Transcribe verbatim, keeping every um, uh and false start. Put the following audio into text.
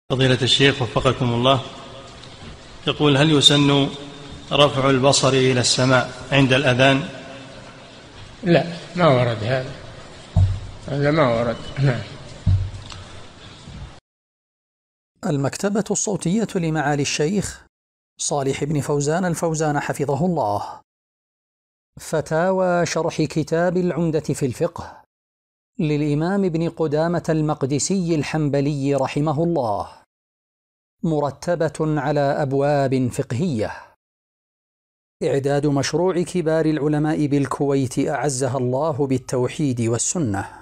فضيلة الشيخ وفقكم الله، يقول: هل يسن رفع البصر إلى السماء عند الأذان؟ لا، ما ورد هذا، هذا ما ورد. نعم. المكتبة الصوتية لمعالي الشيخ صالح بن فوزان الفوزان حفظه الله، فتاوى شرح كتاب العمدة في الفقه للإمام ابن قدامة المقدسي الحنبلي رحمه الله، مرتبة على أبواب فقهية، إعداد مشروع كبار العلماء بالكويت أعزها الله بالتوحيد والسنة.